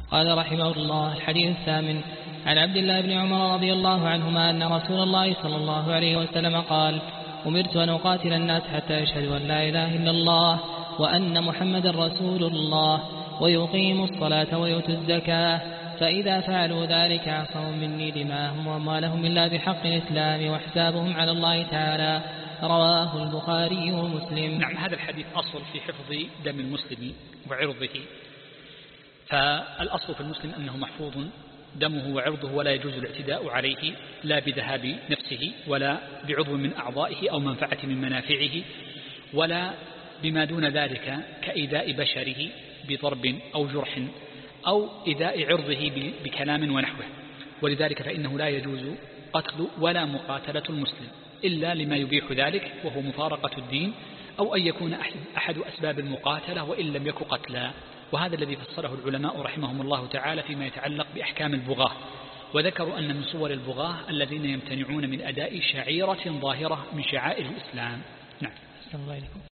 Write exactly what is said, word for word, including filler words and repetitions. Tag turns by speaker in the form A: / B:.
A: قال رحمه الله: الحديث الثامن عن عبد الله بن عمر رضي الله عنهما أن رسول الله صلى الله عليه وسلم قال: أمرت أن أقاتل الناس حتى يشهدوا أن لا إله إلا الله وأن محمدا رسول الله ويقيموا الصلاة ويؤتوا الزكاة، فإذا فعلوا ذلك عصموا مني دماءهم وأموالهم إلا بحق الإسلام وحسابهم على الله تعالى. رواه البخاري ومسلم.
B: نعم، هذا الحديث أصل في حفظ دم المسلم وعرضه، فالأصل في المسلم أنه محفوظ دمه وعرضه ولا يجوز الاعتداء عليه لا بذهاب نفسه ولا بعضو من أعضائه أو منفعة من منافعه ولا بما دون ذلك كإيذاء بشره بضرب أو جرح أو إيذاء عرضه بكلام ونحوه. ولذلك فإنه لا يجوز قتل ولا مقاتلة المسلم إلا لما يبيح ذلك، وهو مفارقة الدين أو أن يكون أحد أسباب المقاتلة وإن لم يكن قتلا. وهذا الذي فسره العلماء رحمهم الله تعالى فيما يتعلق بأحكام البغاة، وذكروا أن من صور البغاة الذين يمتنعون من أداء شعيرة ظاهرة من شعائر الإسلام. نعم.